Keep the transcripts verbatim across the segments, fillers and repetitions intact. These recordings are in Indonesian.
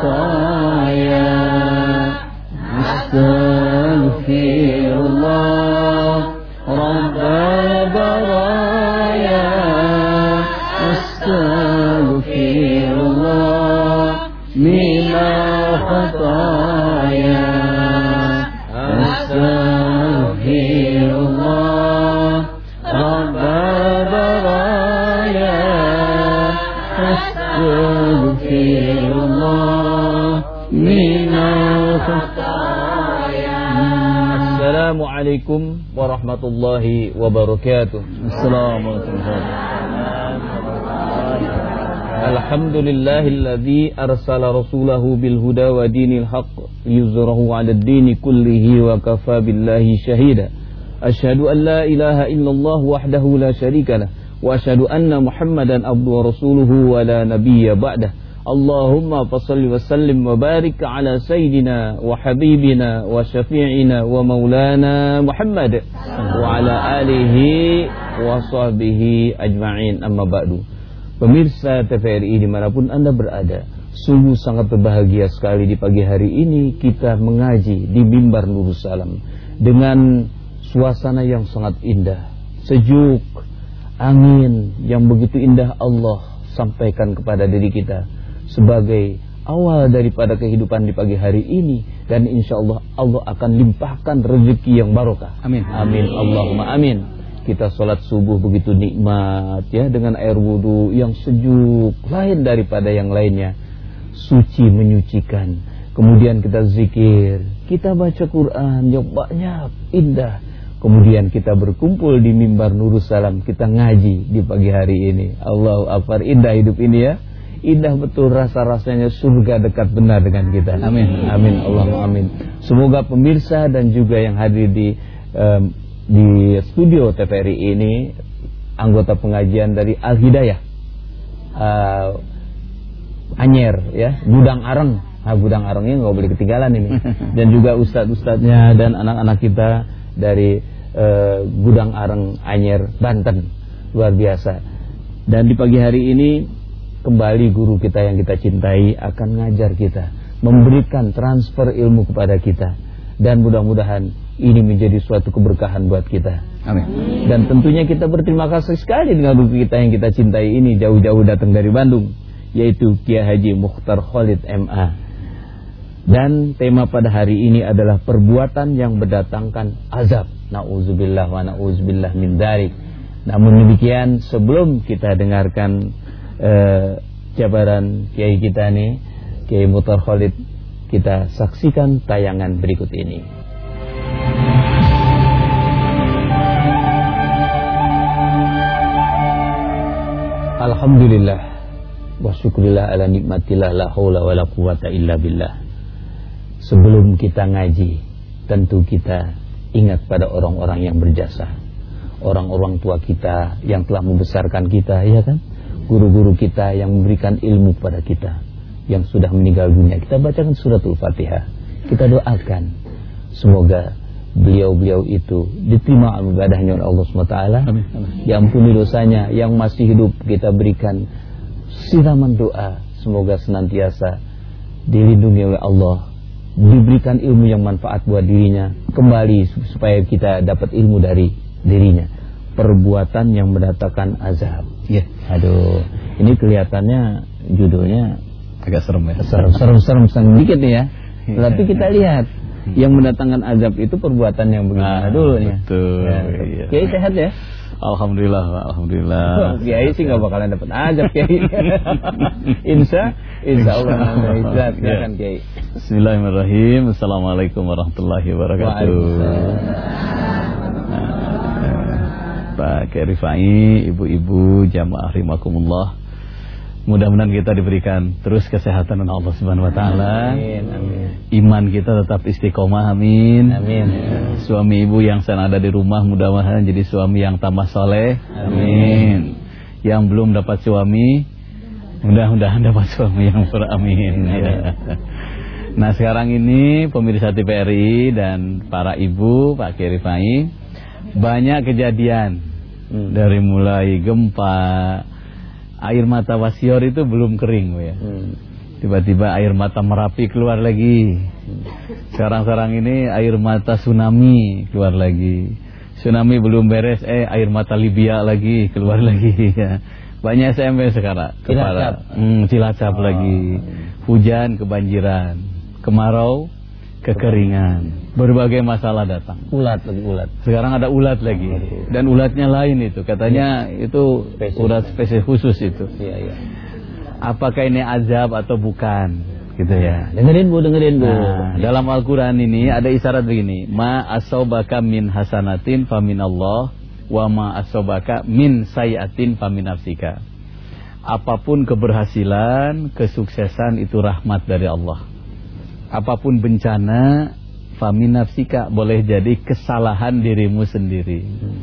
khataya astaghfirullah rabbal baraya astaghfirullah minal khataya astaghfirullah rabbal baraya astaghfirullah minal khataya. Assalamualaikum warahmatullahi wabarakatuh. Assalamualaikum. Alhamdulillahilladzi arsala rasulahu bil huda wa dinil haqq liyuzhirahu 'alad dini kullihi wa kafa billahi shahida. Asyhadu an la ilaha illallah wahdahu la syarika lah wa asyhadu anna Muhammadan abduhu wa rasuluhu wa la nabiyya ba'dah. Allahumma fassalli wa sallim wa barik ala sayyidina wa habibina wa syafi'ina wa maulana Muhammad wa ala alihi wa sahbihi ajma'in, amma ba'du. Pemirsa T V R I dimanapun Anda berada, sungguh sangat berbahagia sekali di pagi hari ini kita mengaji di mimbar Nurus Salam dengan suasana yang sangat indah, sejuk, angin yang begitu indah Allah sampaikan kepada diri kita sebagai awal daripada kehidupan di pagi hari ini, dan insya Allah Allah akan limpahkan rezeki yang barokah. Amin. Amin. Allahumma amin. Kita sholat subuh begitu nikmat ya, dengan air wudhu yang sejuk, lain daripada yang lainnya, suci menyucikan. Kemudian kita zikir, kita baca Quran yang banyak, indah. Kemudian kita berkumpul di mimbar Nurus Salam, kita ngaji di pagi hari ini. Allahu Akbar, indah hidup ini ya. Indah betul, rasa-rasanya surga dekat benar dengan kita. Amin. Amin. Allahumma amin. Semoga pemirsa dan juga yang hadir di um, di studio T V R I ini, anggota pengajian dari Al Hidayah uh, Anyer ya, Gudang Areng. Ah, Gudang Arengnya nggak boleh ketinggalan ini. Dan juga ustadz-ustadznya dan anak-anak kita dari uh, Gudang Areng Anyer Banten, luar biasa. Dan di pagi hari ini kembali guru kita yang kita cintai akan ngajar kita, memberikan transfer ilmu kepada kita, dan mudah-mudahan ini menjadi suatu keberkahan buat kita. Amin. Dan tentunya kita berterima kasih sekali dengan guru kita yang kita cintai ini, jauh-jauh datang dari Bandung, yaitu Kiai Haji Mukhtar Khalid M A. Dan tema pada hari ini adalah perbuatan yang mendatangkan azab. Nauzubillah wa nauzubillah min dzalik. Namun demikian, sebelum kita dengarkan uh, jabaran Kiai kita nih, Kiai Mukhtar Khalid, kita saksikan tayangan berikut ini. Alhamdulillah wa syukurillah ala nikmatillah, la haula wa la quwata illa billah. Sebelum kita ngaji, tentu kita ingat pada orang-orang yang berjasa, orang-orang tua kita yang telah membesarkan kita, ya kan? Guru-guru kita yang memberikan ilmu kepada kita, yang sudah meninggal dunia. Kita bacakan suratul Fatihah, kita doakan semoga beliau-beliau itu diterima ibadahnya oleh Allah subhanahu wa taala, diampuni dosanya. Yang masih hidup kita berikan siraman doa, semoga senantiasa dilindungi oleh Allah, diberikan ilmu yang manfaat buat dirinya, kembali supaya kita dapat ilmu dari dirinya. Perbuatan yang mendatangkan azab. Ya. Aduh, ini kelihatannya judulnya agak serem ya. Serem-serem sedikit nih ya. Tapi kita lihat yang mendatangkan azab itu perbuatan yang bagaimana nah, dulu nih. Betul. Ya. Iya. Kiai sehat ya? Alhamdulillah, Alhamdulillah. Oh, Kiai sih nggak bakalan dapat azab Kiai. Insya, Insya Allah nanti silakan Kiai. Bismillahirrahmanirrahim. Assalamualaikum warahmatullahi wabarakatuh. Pak Kiai Rifai, ibu-ibu jamaah rahimakumullah. Mudah-mudahan kita diberikan terus kesehatan oleh Allah Subhanahu wa taala. Amin, amin. Iman kita tetap istiqomah, amin. Amin. Suami ibu yang sedang ada di rumah mudah-mudahan jadi suami yang tambah soleh. Amin. Yang belum dapat suami, mudah-mudahan dapat suami yang beramin. Ya. Nah, sekarang ini pemirsa T V R I dan para ibu, Pak Kiai Rifai, banyak kejadian hmm. dari mulai gempa, air mata wasior itu belum kering, ya. Hmm. Tiba-tiba air mata Merapi keluar lagi. Sekarang-sekarang ini air mata tsunami keluar lagi. Tsunami belum beres, eh air mata Libya lagi keluar lagi. Banyak S M S sekarang. Cilacap, hmm, Cilacap oh. lagi. Hujan, kebanjiran. Kemarau, kekeringan. Berbagai masalah datang. Ulat lagi ulat. Sekarang ada ulat lagi. Dan ulatnya lain itu. Katanya ya. itu spesies. Ulat spesies khusus itu. Iya, iya. Apakah ini azab atau bukan? Gitu ya. Dengerin Bu, dengerin Bu. Nah, dalam Al-Qur'an ini ada isyarat begini, ma asobaka min hasanatin famin Allah, wa ma asobaka min sayatin famin nafsika. Apapun keberhasilan, kesuksesan itu rahmat dari Allah. Apapun bencana, famin nafsika, boleh jadi kesalahan dirimu sendiri.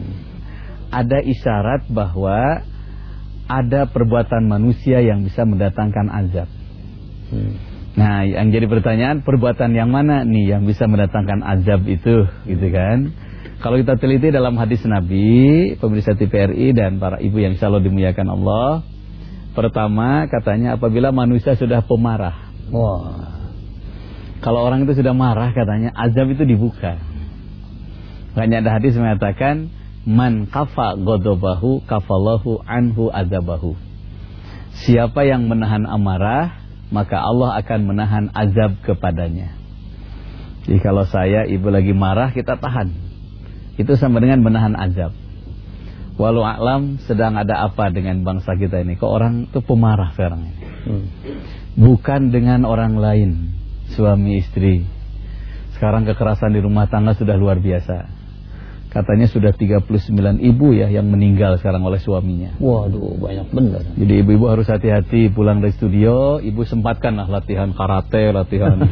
Ada isyarat bahwa ada perbuatan manusia yang bisa mendatangkan azab. Hmm. Nah, yang jadi pertanyaan, perbuatan yang mana nih yang bisa mendatangkan azab itu, gitu kan? Kalau kita teliti dalam hadis Nabi, pemirsa T V R I dan para ibu yang insyaallah dimuliakan Allah, pertama katanya apabila manusia sudah pemarah. Wah. Kalau orang itu sudah marah katanya azab itu dibuka. Makanya ada hadis mengatakan man kafa godobahu kafallahu anhu azabahu. Siapa yang menahan amarah, maka Allah akan menahan azab kepadanya. Jadi kalau saya, ibu lagi marah, kita tahan. Itu sama dengan menahan azab. Walau a'lam sedang ada apa dengan bangsa kita ini. Kok orang itu pemarah sekarang ini. Hmm. Bukan dengan orang lain, suami istri. Sekarang kekerasan di rumah tangga sudah luar biasa. Katanya sudah tiga puluh sembilan ibu ya yang meninggal sekarang oleh suaminya. Waduh, banyak benar. Jadi ibu-ibu harus hati-hati pulang dari studio. Ibu sempatkanlah latihan karate, latihan.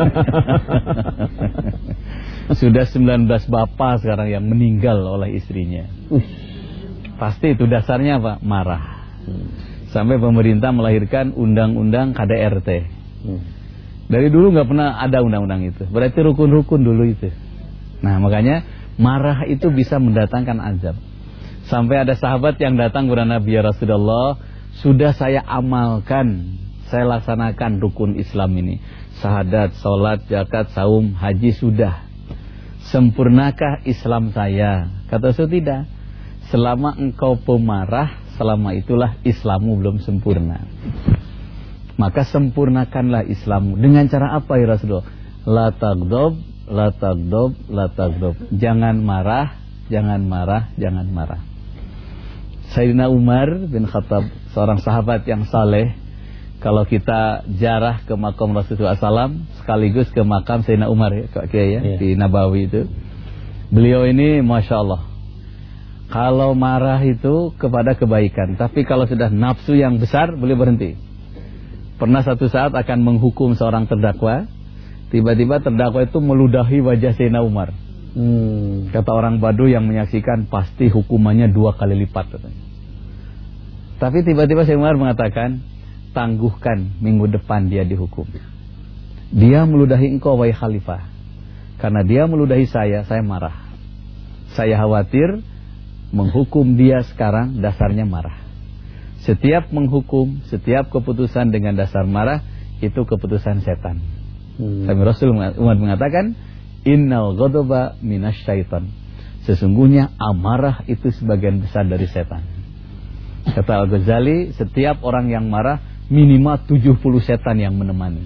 Sudah sembilan belas bapak sekarang yang meninggal oleh istrinya. Uh. Pasti itu dasarnya apa? Marah. Hmm. Sampai pemerintah melahirkan undang-undang K D R T. Hmm. Dari dulu nggak pernah ada undang-undang itu. Berarti rukun-rukun dulu itu. Nah makanya marah itu bisa mendatangkan azab. Sampai ada sahabat yang datang kepada Nabi, ya Rasulullah, sudah saya amalkan, saya laksanakan rukun Islam ini, syahadat, sholat, zakat, saum, haji sudah. Sempurnakah Islam saya? Kata Rasul, tidak. Selama engkau pemarah, selama itulah Islammu belum sempurna. Maka sempurnakanlah Islammu. Dengan cara apa ya Rasulullah? La tagdob, la tagdob, la tagdob. Jangan marah, jangan marah, jangan marah. Sayyidina Umar bin Khattab, seorang sahabat yang saleh, kalau kita jarah ke makam Rasulullah shallallahu alaihi wasallam sekaligus ke makam Sayyidina Umar ya, Kak Kiai ya, yeah. di Nabawi itu. Beliau ini Masya Allah, kalau marah itu kepada kebaikan, tapi kalau sudah nafsu yang besar beliau berhenti. Pernah satu saat akan menghukum seorang terdakwa, tiba-tiba terdakwa itu meludahi wajah Sayyidina Umar. Hmm. Kata orang Badu yang menyaksikan, pasti hukumannya dua kali lipat katanya. Tapi tiba-tiba Sayyidina Umar mengatakan, tangguhkan minggu depan dia dihukum. Dia meludahi engkau wahai khalifah. Karena dia meludahi saya, saya marah. Saya khawatir menghukum dia sekarang dasarnya marah. Setiap menghukum, setiap keputusan dengan dasar marah, itu keputusan setan. Hmm. Sampai Rasul Umar mengatakan, innal ghadaba minasyaitan. Sesungguhnya amarah itu sebagian besar dari setan. Kata Al-Ghazali, setiap orang yang marah minimal tujuh puluh setan yang menemani.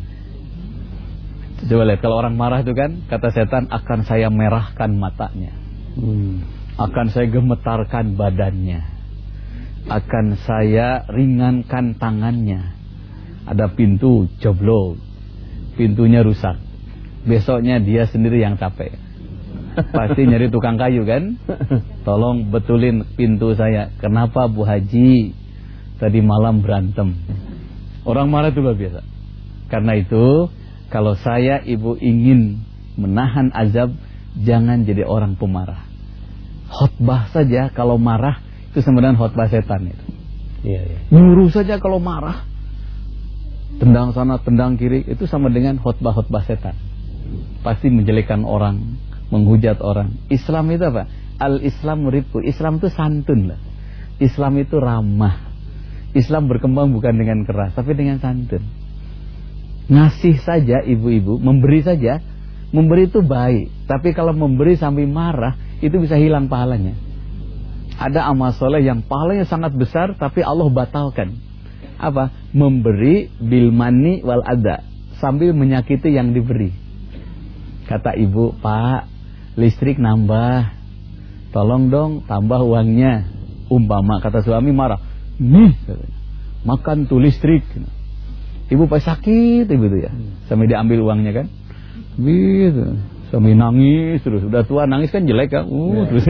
Coba lihat, kalau orang marah itu kan, kata setan, akan saya merahkan matanya. Hmm. Akan saya gemetarkan badannya. Akan saya ringankan tangannya. Ada pintu jebol, pintunya rusak. Besoknya dia sendiri yang capek. Pasti nyari tukang kayu kan. Tolong betulin pintu saya. Kenapa Bu Haji tadi malam berantem? Orang marah itu luar biasa. Karena itu, kalau saya ibu ingin menahan azab, jangan jadi orang pemarah. Khotbah saja kalau marah itu sebenarnya khotbah setan itu. Iya, iya. Nyuruh saja kalau marah, tendang sana, tendang kiri, itu sama dengan khotbah-khotbah setan. Pasti menjelekkan orang, menghujat orang. Islam itu apa? Al-Islam rifqu. Islam itu santun lah. Islam itu ramah. Islam berkembang bukan dengan keras, tapi dengan santun. Ngasih saja ibu-ibu, memberi saja. Memberi itu baik, tapi kalau memberi sambil marah, itu bisa hilang pahalanya. Ada amal soleh yang pahalanya sangat besar, tapi Allah batalkan. Apa? Memberi bil mani wal adha, sambil menyakiti yang diberi. Kata ibu, Pak, listrik nambah, tolong dong tambah uangnya. Umpama kata suami marah, nih makan tuh listrik. Ibu pas sakit ibu itu ya, sampai diambil uangnya kan. Gitu. Suami nangis terus, udah tua nangis kan jelek kan. Uh, terus.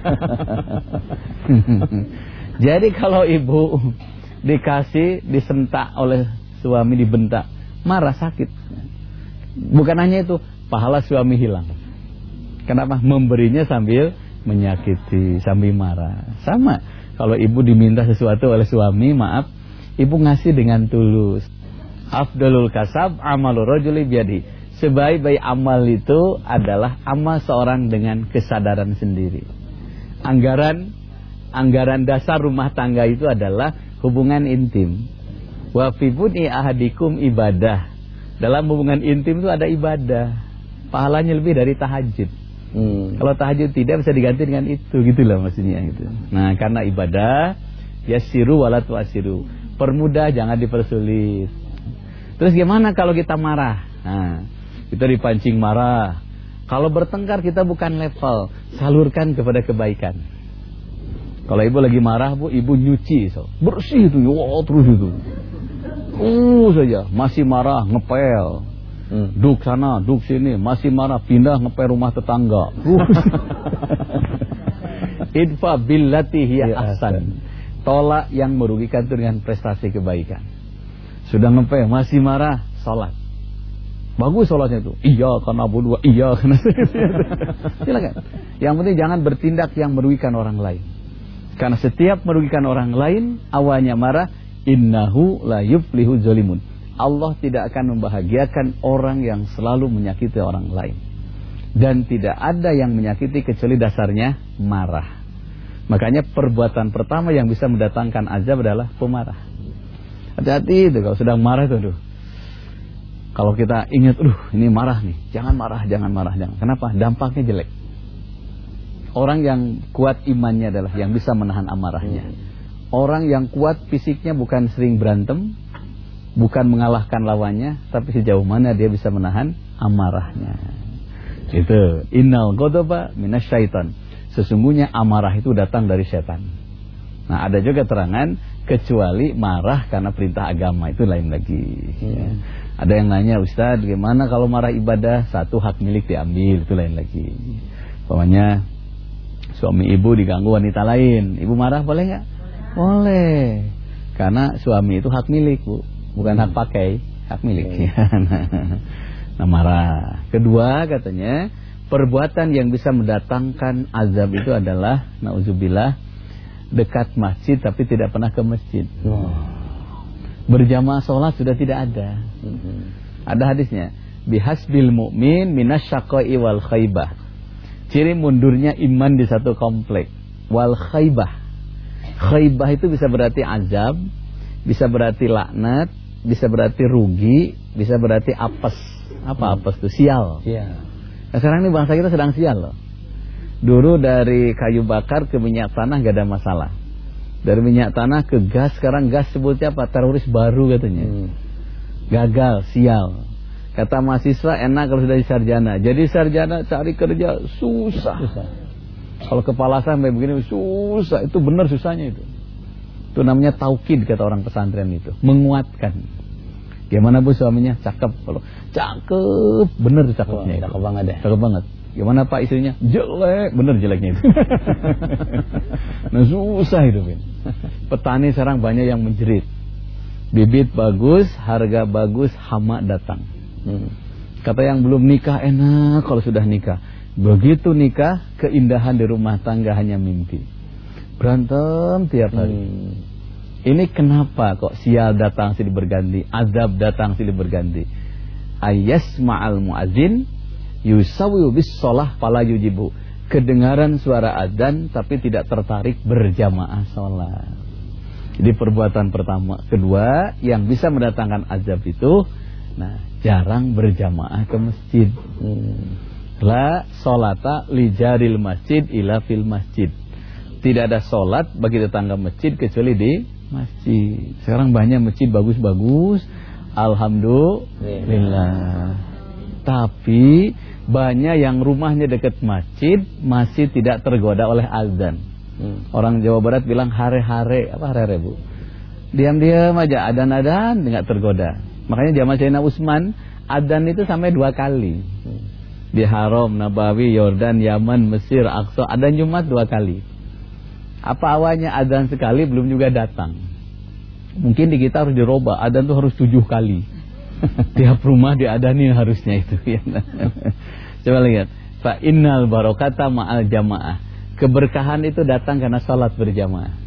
Jadi kalau ibu dikasih, disentak oleh suami, dibentak, marah, sakit. Bukan hanya itu, pahala suami hilang. Kenapa? Memberinya sambil menyakiti, sambil marah. Sama, kalau ibu diminta sesuatu oleh suami, maaf, ibu ngasih dengan tulus. Afdalul kasab amalur rajuli biyadi. Sebaik-baik amal itu adalah amal seorang dengan kesadaran sendiri. Anggaran anggaran dasar rumah tangga itu adalah hubungan intim. Wa fi bud'i ahadikum ibadah. Dalam hubungan intim itu ada ibadah. Pahalanya lebih dari tahajud. Hmm. Kalau tahajud tidak bisa diganti dengan itu, gitulah maksudnya itu. Nah, karena ibadah yassiru wala tu'assiru. Permudah, jangan dipersulit. Terus gimana kalau kita marah? Nah, kita dipancing marah. Kalau bertengkar kita bukan level, salurkan kepada kebaikan. Kalau ibu lagi marah, bu, ibu nyuci, so. Bersih itu, wow, terus itu. Uh saja, masih marah, ngepel. Hmm. Duk sana, duk sini, masih marah, pindah ngepel rumah tetangga. Idfa billati hiya ahsan. Tolak yang merugikan itu dengan prestasi kebaikan. Sudah ngepel, masih marah, salat. Bagus sholatnya itu. Iya karena bodoh, iya karena silakan. Yang penting jangan bertindak yang merugikan orang lain. Karena setiap merugikan orang lain, awalnya marah, innahu la yuflihu zalimun. Allah tidak akan membahagiakan orang yang selalu menyakiti orang lain. Dan tidak ada yang menyakiti kecuali dasarnya marah. Makanya perbuatan pertama yang bisa mendatangkan azab adalah pemarah. Hati-hati itu kalau sedang marah itu, aduh. Kalau kita ingat, uh, ini marah nih, jangan marah, jangan marah, jangan. Kenapa? Dampaknya jelek. Orang yang kuat imannya adalah yang bisa menahan amarahnya. Orang yang kuat fisiknya bukan sering berantem, bukan mengalahkan lawannya, tapi sejauh mana dia bisa menahan amarahnya. Itu innal ghadaba minasyaiton. Sesungguhnya amarah itu datang dari setan. Nah, ada juga terangan kecuali marah karena perintah agama, itu lain lagi. Hmm. Ya. Ada yang nanya, Ustaz, gimana kalau marah ibadah, satu hak milik diambil, itu lain lagi. Pokoknya suami ibu diganggu wanita lain, ibu marah boleh nggak? Boleh. Karena suami itu hak milik, Bu, bukan hak pakai, hak milik. Nah, marah. Kedua katanya, perbuatan yang bisa mendatangkan azab itu adalah nauzubillah, dekat masjid tapi tidak pernah ke masjid. Wow. Berjamaah sholat sudah tidak ada. Mm-hmm. Ada hadisnya, bihasbil mu'min minasyaqai wal khaybah. Ciri mundurnya iman di satu komplek. Wal khaybah. Khaybah itu bisa berarti azab, bisa berarti laknat, bisa berarti rugi, bisa berarti apes. Apa apes itu? Sial. Yeah. Nah, sekarang ini bangsa kita sedang sial loh. Dulu dari kayu bakar ke minyak tanah gak ada masalah. Dari minyak tanah ke gas, sekarang gas sebutnya apa? Teroris baru katanya. Hmm. Gagal, sial. Kata mahasiswa enak kalau sudah di sarjana. Jadi sarjana cari kerja susah. susah. Kalau kepala sampai begini susah. Itu benar susahnya itu. Itu namanya taukid kata orang pesantren itu. Menguatkan. Gimana bu suaminya? Cakep. Kalau cakep, benar tuh cakepnya. Wah, cakep banget ya. Cakep banget. Gimana pak istrinya? Jelek, bener jeleknya itu. Nah susah hidupin. Petani sekarang banyak yang menjerit. Bibit bagus, harga bagus, hama datang. Hmm. Kata yang belum nikah enak kalau sudah nikah. Begitu nikah, keindahan di rumah tangga hanya mimpi. Berantem tiap hari. Hmm. Ini kenapa kok sial datang silih berganti, azab datang silih berganti. Ayas ma'al muazin yusawiyu bis sholah fala yujibu. Kedengaran suara adzan tapi tidak tertarik berjamaah sholat. Jadi perbuatan pertama. Kedua yang bisa mendatangkan azab itu Nah, jarang berjamaah ke masjid. Hmm. La sholata li jaril masjid ila fil masjid. Tidak ada sholat bagi tetangga masjid kecuali di masjid. Sekarang banyak masjid bagus-bagus, alhamdulillah. Tapi banyak yang rumahnya dekat masjid masih tidak tergoda oleh azan. Hmm. Orang Jawa Barat bilang hare-hare, apa hare-hare Bu? Diam-diam aja adan-adan nggak tergoda. Makanya zaman Sayyidina Utsman adan itu sampai dua kali. Hmm. Di Haram, Nabawi, Yordan, Yaman, Mesir, Aqsa adan Jumat dua kali. Apa awalnya adan sekali belum juga datang. Mungkin di kita harus dirubah, adan tuh harus tujuh kali. Tiap rumah diadani harusnya itu ya. Coba lihat, fa innal barakata ma'al jamaah. Keberkahan itu datang karena salat berjamaah.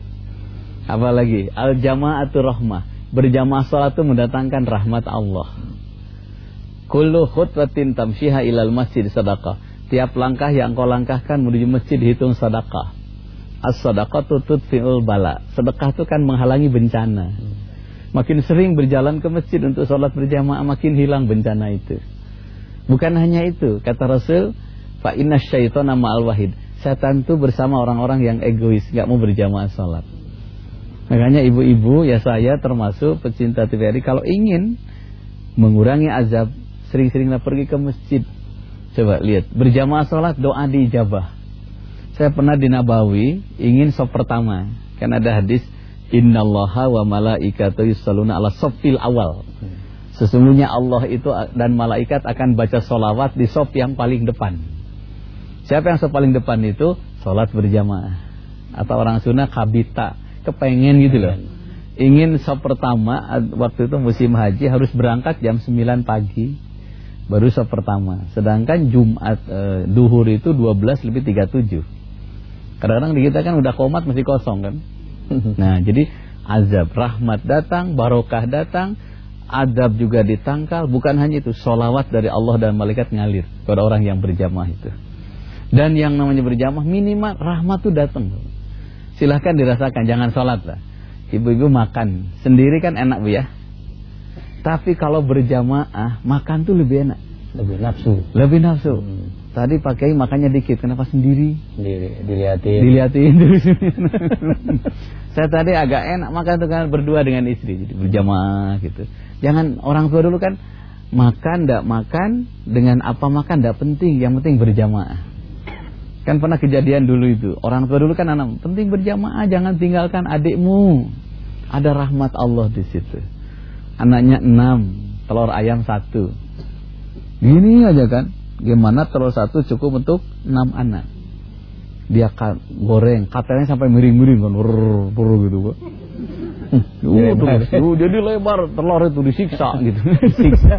Apalagi al jamaatu rahmah. Berjamaah salat itu mendatangkan rahmat Allah. Kullu khutwatin tamshiha ilal masjid sadaqah. Tiap langkah yang kau langkahkan menuju masjid dihitung sedekah. As-sadaqatu tudfi'ul bala. Sedekah itu kan menghalangi bencana. Makin sering berjalan ke masjid untuk sholat berjamaah, makin hilang bencana itu. Bukan hanya itu, kata Rasul, fa inna syaitana ma'al wahid. Setan itu bersama orang-orang yang egois, enggak mau berjamaah sholat. Makanya ibu-ibu, ya saya termasuk pecinta T V R I, kalau ingin mengurangi azab, sering-seringlah pergi ke masjid. Coba lihat, berjamaah sholat, doa diijabah. Saya pernah di Nabawi, ingin sop pertama. Kan ada hadis, innallaha wa malaikatahu yusholluna ala soffil awal. Sesungguhnya Allah itu dan malaikat akan baca sholawat di sop yang paling depan. Siapa yang sop paling depan itu? Sholat berjamaah. Atau orang sunnah kabita, kepengen gitu loh. Ingin sop pertama, waktu itu musim haji harus berangkat jam sembilan pagi. Baru sop pertama. Sedangkan Jumat eh, duhur itu dua belas lebih tiga puluh tujuh. Kadang-kadang di kita kan udah komat masih kosong kan. Nah jadi azab, rahmat datang, barokah datang, adab juga ditangkal. Bukan hanya itu, sholawat dari Allah dan malaikat ngalir kepada orang yang berjamaah itu. Dan yang namanya berjamaah minimal rahmat itu datang. Silahkan dirasakan, jangan sholat lah. Ibu-ibu makan sendiri kan enak Bu ya. Tapi kalau berjamaah makan tuh lebih enak, lebih nafsu. Lebih nafsu. Hmm. Tadi pakai makannya dikit, kenapa sendiri? Sendiri, dilihatin. Dilihatin terus. Saya tadi agak enak makan tuh kan berdua dengan istri, jadi berjamaah gitu. Jangan orang tua dulu kan makan ndak makan dengan apa makan ndak penting, yang penting berjamaah. Kan pernah kejadian dulu itu, orang tua dulu kan anak penting berjamaah, jangan tinggalkan adikmu. Ada rahmat Allah di situ. Anaknya enam, telur ayam satu. Gini aja kan, gimana telur satu cukup untuk enam anak. Dia kan goreng, katanya sampai miring-miring kan, burr, burr gitu kok. Uh, terus, uh, jadi lebar telur itu disiksa gitu. Siksa.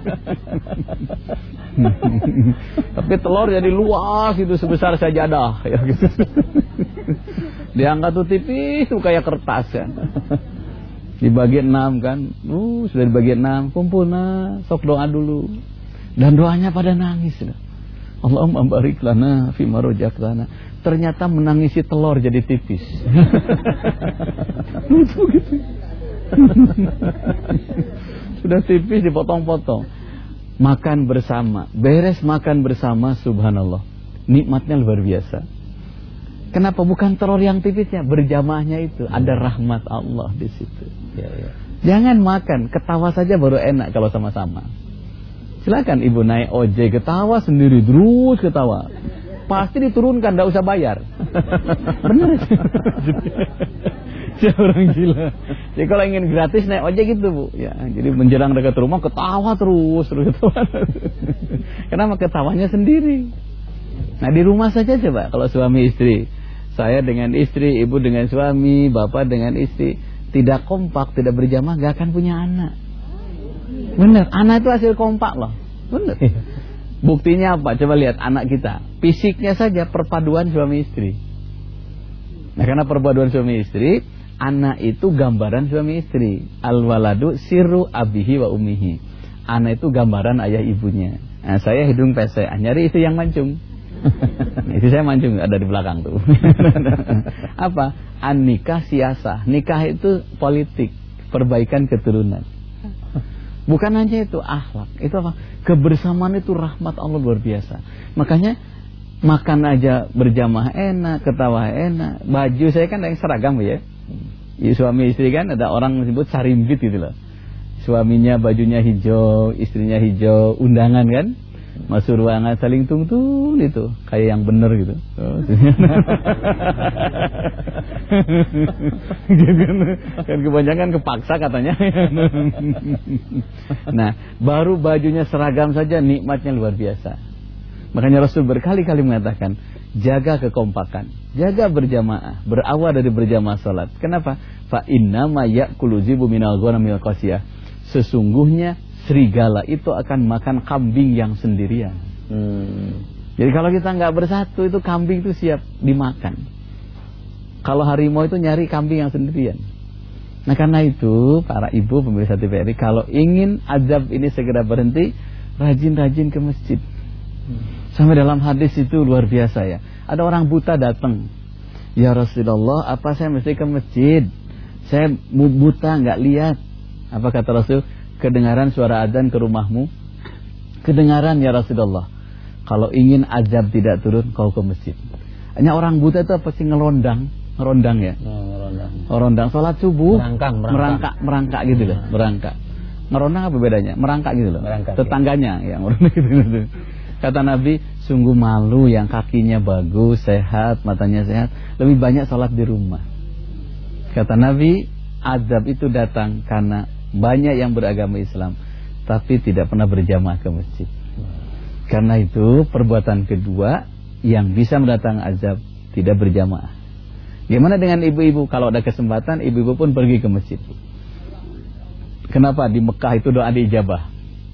Tapi telur jadi luas itu sebesar sajadah ya gitu. Diangkat tuh tipis tuh kayak kertas kan. Dibagi enam kan, uh, sudah dibagi enam, kumpul nah, sok doa dulu. Dan doanya pada nangis. Allahumma barik lana fima rojaktana. Ternyata menangisi telur jadi tipis. Lucu gitu. Sudah tipis dipotong-potong. Makan bersama, beres makan bersama, subhanallah. Nikmatnya luar biasa. Kenapa bukan telur yang tipisnya, berjamaahnya itu ada rahmat Allah di situ. Ya, ya. Jangan makan, ketawa saja baru enak kalau sama-sama. Silakan ibu naik ojek ketawa sendiri terus ketawa. Pasti diturunkan, tidak usah bayar. Benar. Saya orang gila. Jadi kalau ingin gratis naik ojek gitu Bu. Ya, jadi menjelang dekat rumah ketawa terus terus ketawa. Kenapa ketawanya sendiri? Nah di rumah saja coba kalau suami istri. Saya dengan istri, ibu dengan suami, bapak dengan istri, tidak kompak, tidak berjamaah, gak akan punya anak. Benar, anak itu hasil kompak loh. Benar. Buktinya apa? Coba lihat anak kita. Fisiknya saja perpaduan suami istri. Nah karena perpaduan suami istri, anak itu gambaran suami istri. Al-waladu sirru abihi wa umihi. Anak itu gambaran ayah ibunya. Nah saya hidung pesek, nyari itu yang mancung. Itu saya mancung, ada di belakang tuh. Apa? An-nikah siasah. Nikah itu politik, perbaikan keturunan. Bukan hanya itu, akhlak. Itu apa? Kebersamaan itu rahmat Allah luar biasa. Makanya makan aja berjamaah enak, ketawa enak. Baju saya kan ada yang seragam ya. Ya, suami istri kan ada orang sebut sarimbit gitu loh. Suaminya bajunya hijau, istrinya hijau, undangan kan. Masuk ruangan saling tungtun itu kayak yang bener gitu. Oh, kan kebanyakan kepaksa katanya. Nah, baru bajunya seragam saja nikmatnya luar biasa. Makanya Rasul berkali-kali mengatakan, jaga kekompakan, jaga berjamaah, berawal dari berjamaah salat. Kenapa? Fa inna ma ya'kulu zibu minal ghanamil qasiyah. Sesungguhnya serigala itu akan makan kambing yang sendirian. Hmm. Jadi kalau kita nggak bersatu, itu kambing itu siap dimakan. Kalau harimau itu nyari kambing yang sendirian. Nah karena itu para ibu pemirsa T V R I, kalau ingin azab ini segera berhenti, rajin-rajin ke masjid. Hmm. Sampai dalam hadis itu luar biasa ya. Ada orang buta datang, ya Rasulullah, apa saya mesti ke masjid? Saya buta nggak lihat. Apa kata Rasul? Kedengaran suara adzan ke rumahmu. Kedengaran ya Rasulullah. Kalau ingin azab tidak turun, kau ke masjid. Hanya orang buta itu apa sih? Ngelondang, ngerondang ya. Oh, ngerondang. Ngerondang salat subuh. Merangkak, merangkak, merangkak, merangkak gitu loh, merangkak. Ngerondang apa bedanya? Merangkak gitu loh. Merangkak, tetangganya ya. Yang merondang gitu. Kata Nabi, sungguh malu yang kakinya bagus, sehat, matanya sehat, lebih banyak salat di rumah. Kata Nabi, azab itu datang karena banyak yang beragama Islam tapi tidak pernah berjamaah ke masjid. Karena itu perbuatan kedua yang bisa mendatang azab, tidak berjamaah. Gimana dengan ibu-ibu? Kalau ada kesempatan, ibu-ibu pun pergi ke masjid. Kenapa? Di Mekah itu doa diijabah.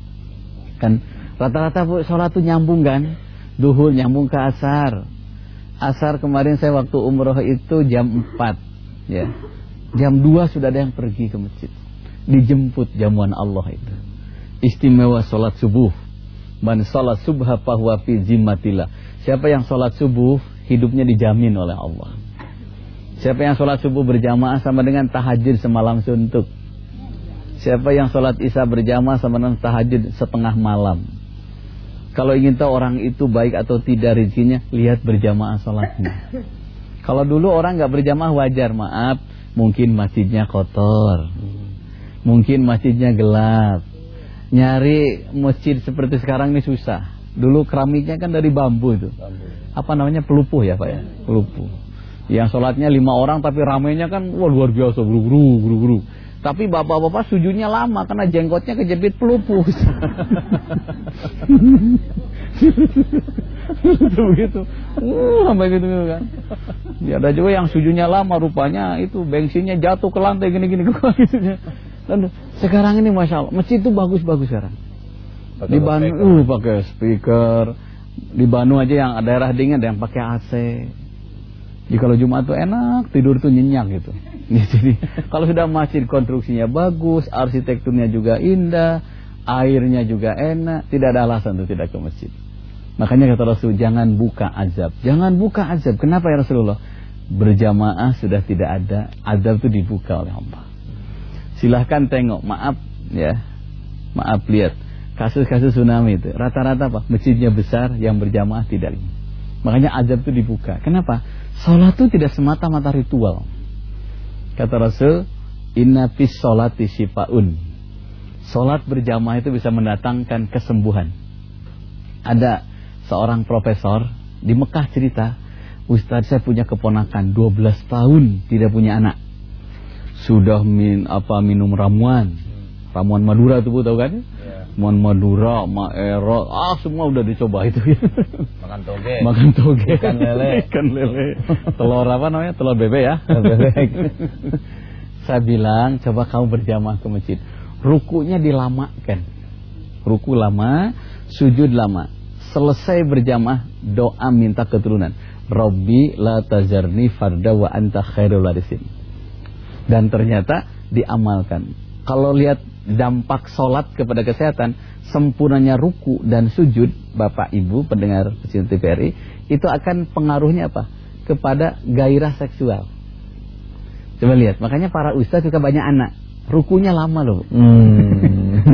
Kan rata-rata sholat itu nyambung kan. Duhur nyambung ke asar. Asar kemarin saya waktu umroh itu jam empat ya. Jam dua sudah ada yang pergi ke masjid. Dijemput jamuan Allah itu. Istimewa sholat subuh. Man sholat subha fahuwa fi zimmatillah. Siapa yang sholat subuh, hidupnya dijamin oleh Allah. Siapa yang sholat subuh berjamaah sama dengan tahajud semalam suntuk. Siapa yang sholat isya berjamaah sama dengan tahajud setengah malam. Kalau ingin tahu orang itu baik atau tidak rezekinya, lihat berjamaah sholatnya. Kalau dulu orang gak berjamaah wajar, maaf, mungkin masjidnya kotor, mungkin masjidnya gelap. Nyari masjid seperti sekarang ini susah. Dulu keramiknya kan dari bambu itu. Apa namanya? Pelupuh ya Pak ya? Pelupuh. Yang sholatnya lima orang tapi ramainya kan wah luar biasa, guru-guru, guru-guru. Tapi bapak-bapak sujudnya lama karena jenggotnya kejepit pelupuh. Itu begitu. Uh, sampai gitu kan. Ya ada juga yang sujudnya lama, rupanya itu bensinnya jatuh ke lantai gini-gini gitunya. Dan sekarang ini masya Allah, masjid itu bagus-bagus sekarang. Pake di Bandung uh, pakai speaker. Di Bandung aja yang daerah dingin ada yang pakai A C. Jadi kalau Jumat tuh enak, tidur tuh nyenyak gitu. Jadi kalau sudah masjid konstruksinya bagus, arsitekturnya juga indah, airnya juga enak, tidak ada alasan untuk tidak ke masjid. Makanya kata Rasul, jangan buka azab. Jangan buka azab. Kenapa ya Rasulullah? Berjamaah sudah tidak ada, azab itu dibuka oleh Allah. Silahkan tengok, maaf ya, maaf lihat kasus-kasus tsunami itu rata-rata apa? Masjidnya besar, yang berjamaah tidak. Makanya azab itu dibuka. Kenapa? Salat itu tidak semata-mata ritual. Kata Rasul, inna fis sholati shifaun. Salat berjamaah itu bisa mendatangkan kesembuhan. Ada seorang profesor di Mekah cerita, Ustaz, saya punya keponakan dua belas tahun tidak punya anak. Sudah min apa minum ramuan, ramuan Madura itu Bu tahu kan? Ya. Ramuan Madura, Maero, ah semua udah dicoba itu. Makan toge. Makan toge. Ikan lele. Ikan lele. Telur apa namanya? Telur bebek ya. Bebek. Saya bilang coba kamu berjamaah ke masjid. Rukunya dilamakan. Ruku lama, sujud lama. Selesai berjamaah, doa minta keturunan. Rabbi la tazarni farda wa anta khairul warisin. Dan ternyata diamalkan. Kalau lihat dampak sholat kepada kesehatan, sempurnanya ruku dan sujud, Bapak Ibu pendengar T V R I, itu akan pengaruhnya apa? Kepada gairah seksual. Coba lihat, makanya para ustaz suka banyak anak. Rukunya lama loh. Hmm.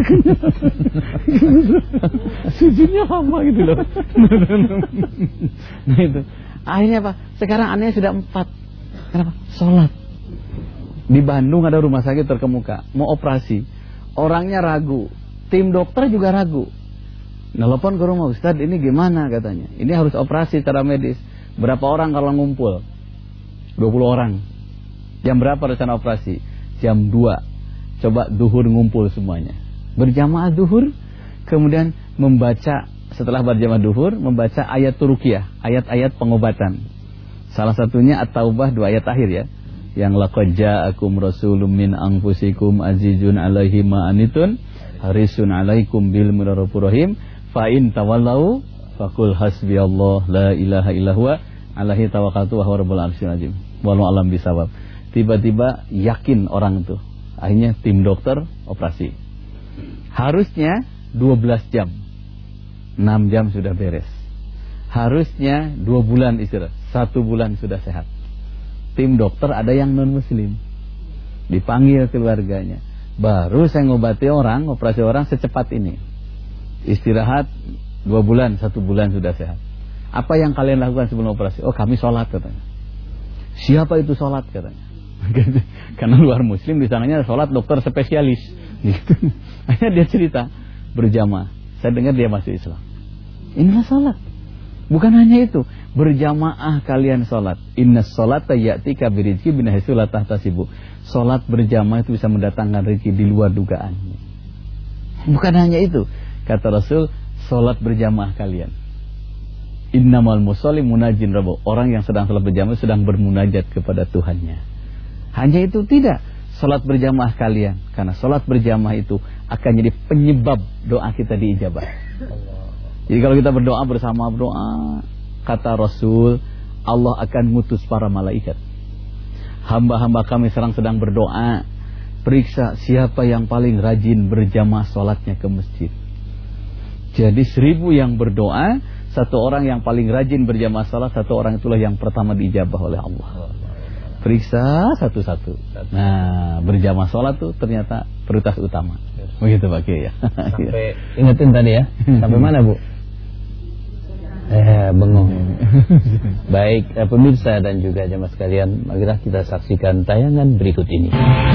Sujudnya lama gitu loh. Nah itu. Akhirnya apa? Sekarang anehnya sudah empat. Kenapa? Sholat. Di Bandung ada rumah sakit terkemuka, mau operasi. Orangnya ragu, tim dokter juga ragu. Nelpon ke rumah, Ustadz ini gimana katanya. Ini harus operasi secara medis. Berapa orang kalau ngumpul? dua puluh orang. Jam berapa rencana operasi? Jam dua. Coba duhur ngumpul semuanya. Berjamaah duhur, kemudian membaca, setelah berjamaah duhur, membaca ayat Turuqiyah, ayat-ayat pengobatan. Salah satunya At-Taubah, dua ayat akhir ya. Yang laqad ja'akum rasulun min anfusikum azizun 'alaihi ma anitun harisun 'alaikum bil mu'minina rahim fa in tawallau faqul hasbiyallah la ilaha illa huwa 'alaihi tawakkaltu wa huwa rabbul arsyil azim. Wallahu alam bisawab. Tiba-tiba yakin orang itu. Akhirnya tim dokter operasi. Harusnya dua belas jam. enam jam sudah beres. Harusnya dua bulan istirahat, satu bulan sudah sehat. Tim dokter ada yang non muslim, dipanggil keluarganya, baru saya ngobati orang, operasi orang secepat ini. Istirahat dua bulan, satu bulan sudah sehat. Apa yang kalian lakukan sebelum operasi? Oh kami sholat katanya. Siapa itu sholat katanya? Karena luar muslim di sananya sholat dokter spesialis. Gitu. Akhirnya dia cerita berjamaah. Saya dengar dia masuk Islam. Inilah sholat. Bukan hanya itu, berjamaah kalian sholat. Inna sholata ya'tika birizki bin haitsu la tahtasibu. Sholat berjamaah itu bisa mendatangkan rezeki di luar dugaan. Bukan hanya itu, kata Rasul, sholat berjamaah kalian. Innamal musolli munajin rabbuh. Orang yang sedang sholat berjamaah sedang bermunajat kepada Tuhannya. Hanya itu tidak, sholat berjamaah kalian, karena sholat berjamaah itu akan jadi penyebab doa kita diijabah. Jadi kalau kita berdoa bersama berdoa, kata Rasul, Allah akan ngutus para malaikat. Hamba-hamba kami sekarang sedang berdoa, periksa siapa yang paling rajin berjamaah sholatnya ke masjid. Jadi seribu yang berdoa, satu orang yang paling rajin berjamaah sholat, satu orang itulah yang pertama diijabah oleh Allah. Periksa satu-satu. Nah, berjamaah sholat tuh ternyata prioritas utama. Begitu Pak Kiai ya. Sampai ingetin tadi ya. Sampai mana Bu? Eh, bengong. Baik, eh, pemirsa dan juga jemaah sekalian, marilah kita saksikan tayangan berikut ini.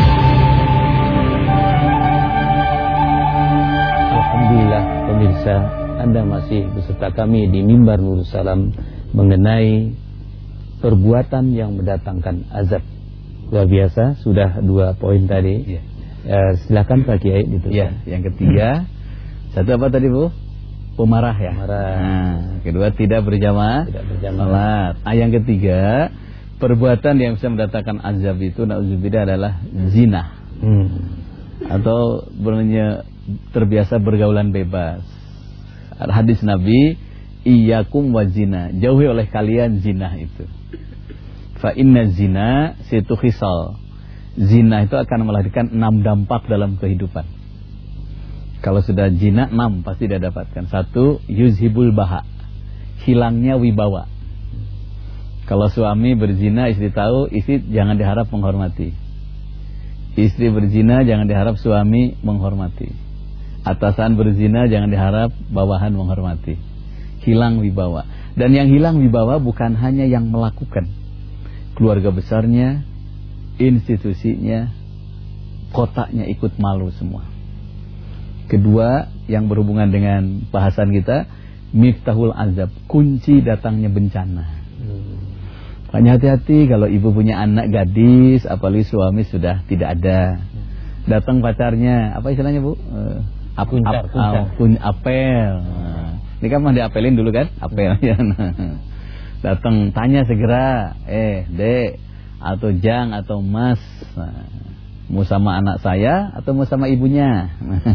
Alhamdulillah pemirsa, Anda masih beserta kami di Mimbar Nurul Salam mengenai perbuatan yang mendatangkan azab. Luar biasa, sudah dua poin tadi. Ya. Eh, silakan Pak Kiai diteruskan. Ya, yang ketiga, satu apa tadi Bu? Pemarah ya. Pemarah. Nah, kedua tidak berjamaah. Tidak berjamaah. Salat. Ah, yang ketiga, perbuatan yang bisa mendatangkan azab itu nauzubillah adalah zina. Hmm. Atau bernya terbiasa bergaulan bebas. Hadis Nabi, iyyakum wazina, jauhi oleh kalian zina itu. Fa inna zina situ khisal. Zina itu akan melahirkan enam dampak dalam kehidupan. Kalau sudah zina, enam pasti dia dapatkan. Satu, yuzhibul baha, hilangnya wibawa. Kalau suami berzina, istri tahu, istri jangan diharap menghormati. Istri berzina, jangan diharap suami menghormati. Atasan berzina, jangan diharap bawahan menghormati. Hilang wibawa. Dan yang hilang wibawa bukan hanya yang melakukan, keluarga besarnya, institusinya, kotaknya ikut malu semua. Kedua, yang berhubungan dengan bahasan kita, miftahul azab, kunci datangnya bencana. Makanya hati-hati kalau ibu punya anak gadis, apalagi suami sudah tidak ada. Datang pacarnya, apa istilahnya Bu? Uh, ap, ap, ap, kun, apel. Nah, ini kan mah diapelin dulu kan? Apel ya. Datang tanya segera, eh dek atau jang atau mas, nah, mau sama anak saya atau mau sama ibunya?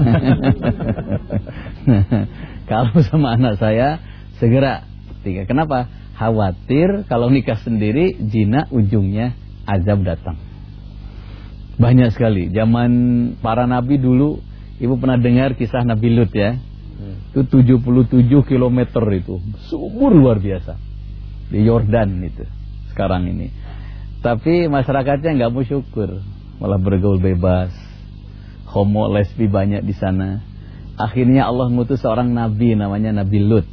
Kalau sama anak saya segera. Tiga. Kenapa? Khawatir kalau nikah sendiri zina ujungnya azab datang. Banyak sekali. Zaman para nabi dulu, ibu pernah dengar kisah Nabi Lut ya? Itu tujuh puluh tujuh kilometer itu, subur luar biasa di Yordan itu sekarang ini. Tapi masyarakatnya nggak mau syukur, malah bergaul bebas. homo lesbi banyak di sana. Akhirnya Allah ngutus seorang nabi namanya Nabi Lut.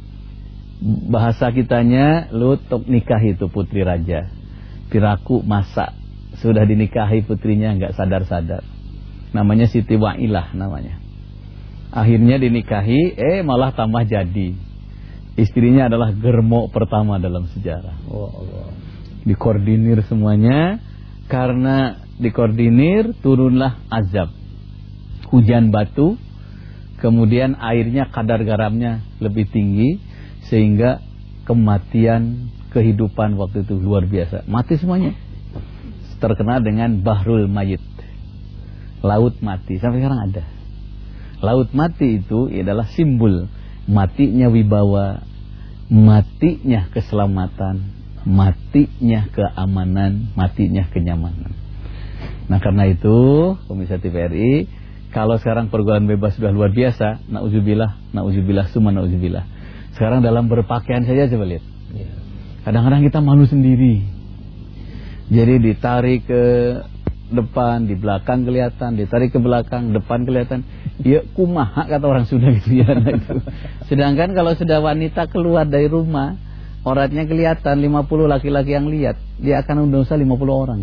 Bahasa kitanya Lut tok nikah itu putri raja. Piraku masak, sudah dinikahi putrinya nggak sadar-sadar. Namanya Siti Wa'ilah namanya. Akhirnya dinikahi, eh malah tambah jadi. Istrinya adalah germo pertama dalam sejarah. Oh Allah. Dikoordinir semuanya. Karena dikoordinir turunlah azab, hujan batu. Kemudian airnya kadar garamnya lebih tinggi, sehingga kematian kehidupan waktu itu luar biasa. Mati semuanya. Terkenal dengan Bahrul Mayit, laut mati. Sampai sekarang ada. Laut mati itu adalah simbol matinya wibawa, matinya keselamatan, matinya keamanan, matinya kenyamanan. Nah karena itu pemirsa T V R I, kalau sekarang pergaulan bebas sudah luar biasa, nauzubillah, nauzubillah, summa nauzubillah. Sekarang dalam berpakaian saja coba lihat. Kadang-kadang kita malu sendiri. Jadi ditarik ke depan, di belakang kelihatan, ditarik ke belakang, depan kelihatan. Ya kumaha kata orang Sunda gitu ya. Nah, itu. Sedangkan kalau sudah wanita keluar dari rumah, auratnya kelihatan, lima puluh laki-laki yang lihat, dia akan mendosa lima puluh orang.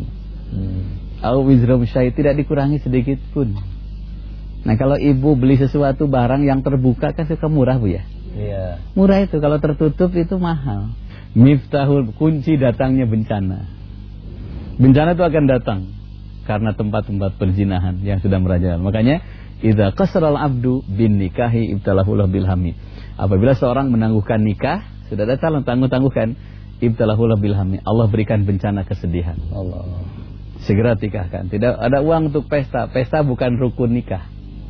Au wizrum syai, tidak dikurangi sedikit pun. Nah kalau ibu beli sesuatu barang yang terbuka kan suka murah Bu ya. Iya. Murah itu, kalau tertutup itu mahal. Miftahul, kunci datangnya bencana. Bencana itu akan datang karena tempat-tempat perzinahan yang sudah merajalela. Makanya idza qasral abdu bin nikahi ibtalahullah bil hammi. Apabila seorang menangguhkan nikah, sudah ada calon tangguh-tangguhkan, ibtalahullah bil hammi. Allah berikan bencana kesedihan. Allah. Segera nikahkan. Tidak ada uang untuk pesta. Pesta bukan rukun nikah.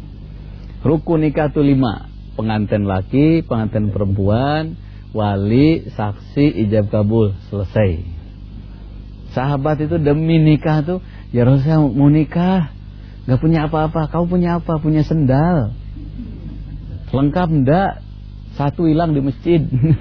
Rukun nikah itu lima. Pengantin laki, pengantin perempuan, wali, saksi, ijab kabul, selesai. Sahabat itu demi nikah tuh, ya Rasulullah mau nikah, gak punya apa-apa. Kau punya apa? Punya sendal. Lengkap enggak? Satu hilang di masjid.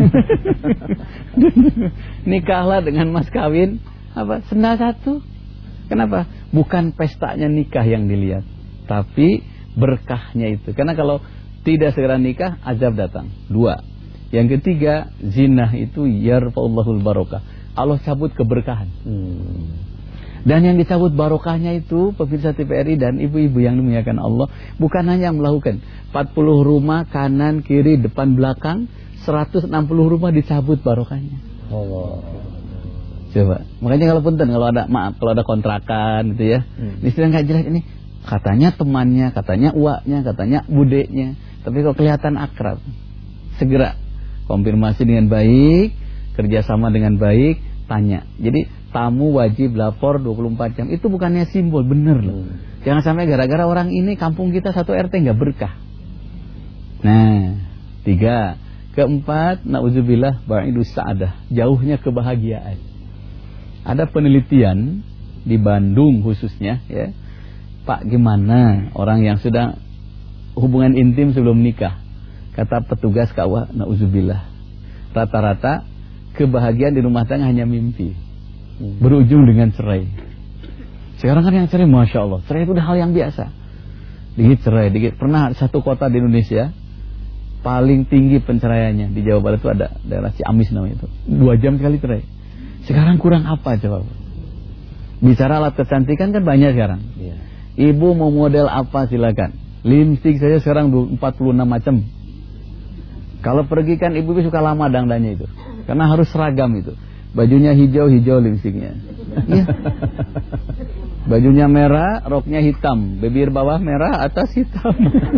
Nikahlah dengan mas kawin, apa? Sendal satu. Kenapa? Bukan pestanya nikah yang dilihat, tapi berkahnya itu. Karena kalau tidak segera nikah, azab datang. Dua. Yang ketiga, zina itu yarfa'ullahul barokah. Allah cabut keberkahan. Hmm. Dan yang dicabut barokahnya itu, pemirsa T V R I dan ibu-ibu yang dimuliakan Allah, bukan hanya melakukan empat puluh rumah kanan, kiri, depan, belakang, seratus enam puluh rumah dicabut barokahnya. Allah. Coba. Makanya kalau punten, kalau ada maaf, kalau ada kontrakan gitu ya. Hmm. Ini sudah nggak jelas ini. Katanya temannya, katanya uaknya, katanya budeknya. Tapi kalau kelihatan akrab, segera konfirmasi dengan baik, kerjasama dengan baik, tanya. Jadi tamu wajib lapor dua puluh empat jam. Itu bukannya simbol, bener loh. Hmm. Jangan sampai gara-gara orang ini kampung kita satu R T nggak berkah. Nah, tiga. Keempat, nauzubillah ba'idus sa'adah, jauhnya kebahagiaan. Ada penelitian di Bandung khususnya ya. Pak, gimana orang yang sudah hubungan intim sebelum nikah? Kata petugas K U A, nauzubillah, rata-rata kebahagiaan di rumah tangga hanya mimpi, berujung dengan cerai. Sekarang kan yang cerai, masya Allah, cerai itu udah hal yang biasa. Dikit cerai, dikit. Pernah satu kota di Indonesia paling tinggi penceraiannya di Jawa Barat itu ada daerah Ciamis namanya itu, dua jam sekali cerai. Sekarang kurang apa coba? Bicara alat kecantikan kan banyak sekarang. Iya. Ibu mau model apa silakan. Lipstik saja sekarang empat puluh enam macam. Kalau pergi kan ibu-ibu suka lama dangdanya itu, karena harus seragam itu. Bajunya hijau-hijau lipstiknya. Ya. Bajunya merah, roknya hitam, bibir bawah merah, atas hitam.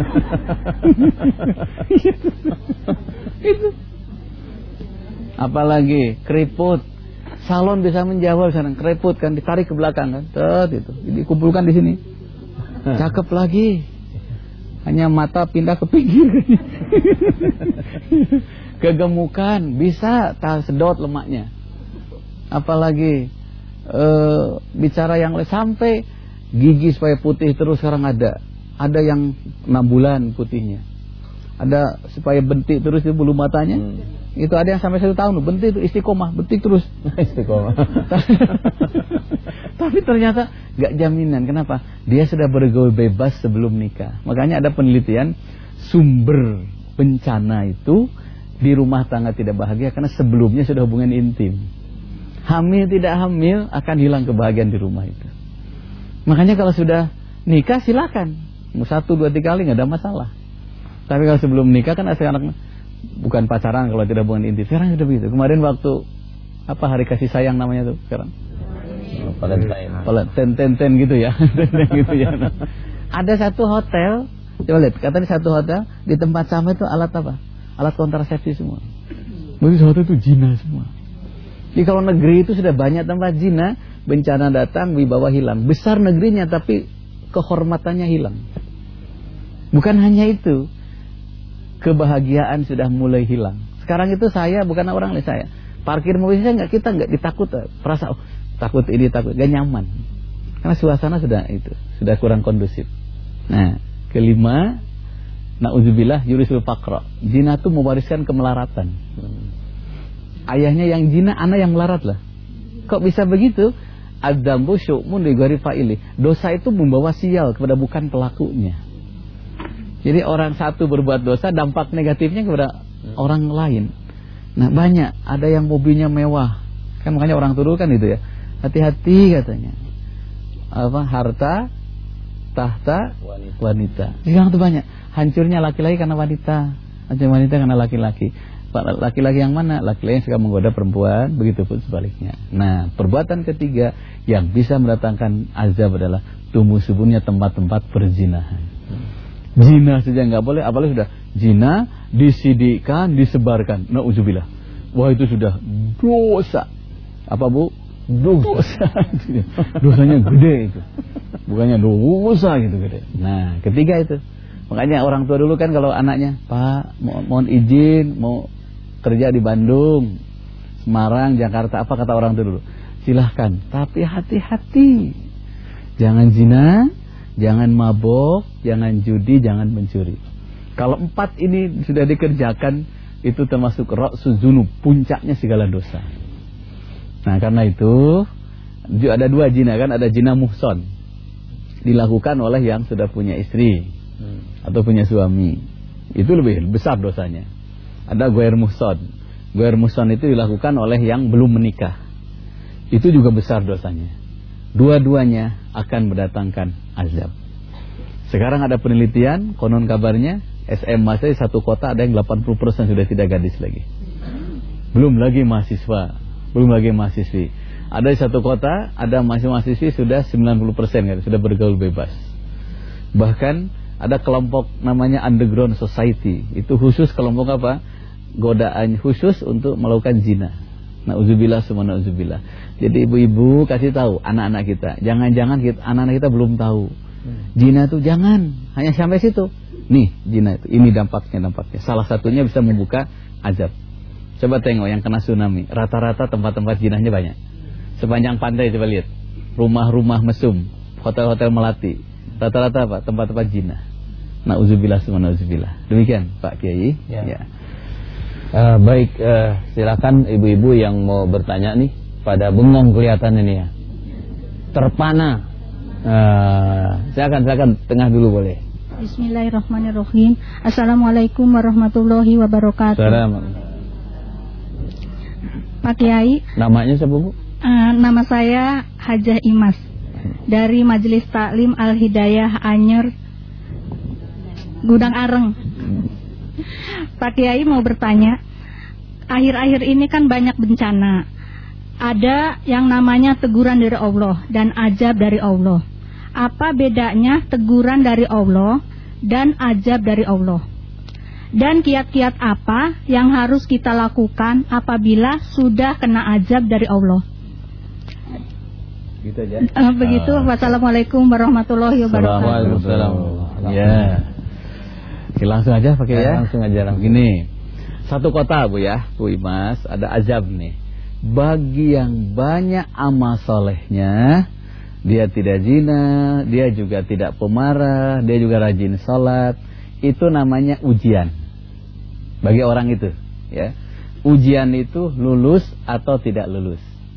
Itu. Itu. Apalagi keriput. Salon bisa menjawab sekarang, keriput kan ditarik ke belakang kan, tet itu, dikumpulkan di sini. Cakep lagi. Hanya mata pindah ke pinggir. Kegemukan bisa tak sedot lemaknya. Apalagi e, bicara yang lain, sampai gigi supaya putih terus sekarang ada. Ada yang enam bulan putihnya. Ada supaya bentik terus di bulu matanya. Hmm. Itu ada yang sampai satu tahun, bentik itu istiqomah, bentik terus. Istiqomah. Tapi ternyata nggak jaminan. Kenapa? Dia sudah bergaul bebas sebelum nikah. Makanya ada penelitian sumber bencana itu di rumah tangga tidak bahagia karena sebelumnya sudah hubungan intim. Hamil tidak hamil akan hilang kebahagiaan di rumah itu. Makanya kalau sudah nikah silakan, mau satu dua tiga kali nggak ada masalah. Tapi kalau sebelum nikah kan anak bukan pacaran kalau tidak hubungan intim. Sekarang sudah begitu. Kemarin waktu apa hari kasih sayang namanya tuh sekarang? Valentine. Valentine ten ten gitu ya. gitu ya. Nah, ada satu hotel, coba lihat, katanya satu hotel di tempat sama itu alat apa? Alat kontrasepsi semua. Berarti hotel itu zina semua. Jadi kalau negeri itu sudah banyak tempat zina, bencana datang, wibawa hilang. Besar negerinya tapi kehormatannya hilang. Bukan hanya itu, kebahagiaan sudah mulai hilang. Sekarang itu saya bukan orang lain saya. Parkir mobil saya nggak kita nggak ditakut, perasa oh, takut ini takut, gak nyaman. Karena suasana sudah itu sudah kurang kondusif. Nah, kelima, na'udzubillah yurisul faqra. Zina itu mewariskan kemelaratan. Ayahnya yang zina, anak yang melarat lah. Kok bisa begitu? Adzambu syu'mun li ghairi fa'ili. Dosa itu membawa sial kepada bukan pelakunya. Jadi orang satu berbuat dosa, dampak negatifnya kepada hmm. orang lain. Nah, banyak ada yang mobilnya mewah. Kan makanya orang tua kan itu ya. Hati-hati katanya. Apa harta tahta wanita. wanita. Sekarang tuh banyak. Hancurnya laki-laki karena wanita, hancur wanita karena laki-laki. Laki-laki yang mana? Laki-laki yang suka menggoda perempuan, begitu pun sebaliknya. Nah, perbuatan ketiga yang bisa mendatangkan azab adalah tumbuh suburnya tempat-tempat perzinahan. Zina saja nggak boleh, apalagi sudah zina disidikkan, disebarkan. Nauzubillah. Wah, itu sudah dosa. Apa, Bu? Dosa. Dosanya gede itu. Bukannya dosa gitu gede. Nah, ketiga itu. Makanya orang tua dulu kan kalau anaknya, Pak, mo mohon izin mau kerja di Bandung, Semarang, Jakarta, apa kata orang tua dulu? Silahkan, tapi hati-hati. Jangan zina, jangan mabok, jangan judi, jangan mencuri. Kalau empat ini sudah dikerjakan, itu termasuk ra'su dzunub, puncaknya segala dosa. Nah, karena itu ada dua zina kan, ada zina muhson. Dilakukan oleh yang sudah punya istri hmm. atau punya suami. Itu lebih besar dosanya. Ada ghair muhson. Ghair muhson itu dilakukan oleh yang belum menikah. Itu juga besar dosanya. Dua-duanya akan mendatangkan azab. Sekarang ada penelitian, konon kabarnya S M A saya satu kota ada yang delapan puluh persen sudah tidak gadis lagi. Belum lagi mahasiswa, belum lagi mahasiswi. Ada di satu kota ada mahasiswa-mahasiswi sudah sembilan puluh persen kan, sudah bergaul bebas. Bahkan ada kelompok namanya underground society. Itu khusus kelompok apa? Godaan khusus untuk melakukan zina. Nauzubillah summa nauzubillah. Jadi ibu-ibu kasih tahu anak-anak kita, jangan-jangan kita anak-anak kita belum tahu. Zina itu jangan hanya sampai situ. Nih, zina itu ini dampaknya dampaknya. Salah satunya bisa membuka azab. Coba tengok yang kena tsunami, rata-rata tempat-tempat zinahnya banyak. Sepanjang pantai coba lihat. Rumah-rumah mesum, hotel-hotel melati. Rata-rata apa? Tempat-tempat zina. Nauzubillah summa nauzubillah. Demikian Pak Kiai. Ya. Ya. Uh, baik, uh, silakan ibu-ibu yang mau bertanya nih. Pada bengong kelihatan ini ya. Terpana. Uh, silakan, silakan tengah dulu boleh. Bismillahirrahmanirrahim. Assalamualaikum warahmatullahi wabarakatuh. Assalamualaikum. Pak Kiai. Namanya siapa, Bu? Uh, nama saya Hajah Imas dari Majelis Taklim Al Hidayah Anyer Gudang Areng. Pak Kiai mau bertanya, akhir-akhir ini kan banyak bencana. Ada yang namanya teguran dari Allah dan azab dari Allah. Apa bedanya teguran dari Allah dan azab dari Allah? Dan kiat-kiat apa yang harus kita lakukan apabila sudah kena azab dari Allah? Gitu aja. Uh, begitu. Uh, Wassalamualaikum warahmatullahi wabarakatuh. Waalaikumsalam. Ya. Oke, langsung aja pakai ya. Langsung aja langsung. Begini. Satu kota Bu ya, Bu Imas, ada azab nih. Bagi yang banyak amal solehnya, dia tidak zina, dia juga tidak pemarah, dia juga rajin sholat, itu namanya ujian bagi orang itu, ya. Ujian itu lulus atau tidak lulus,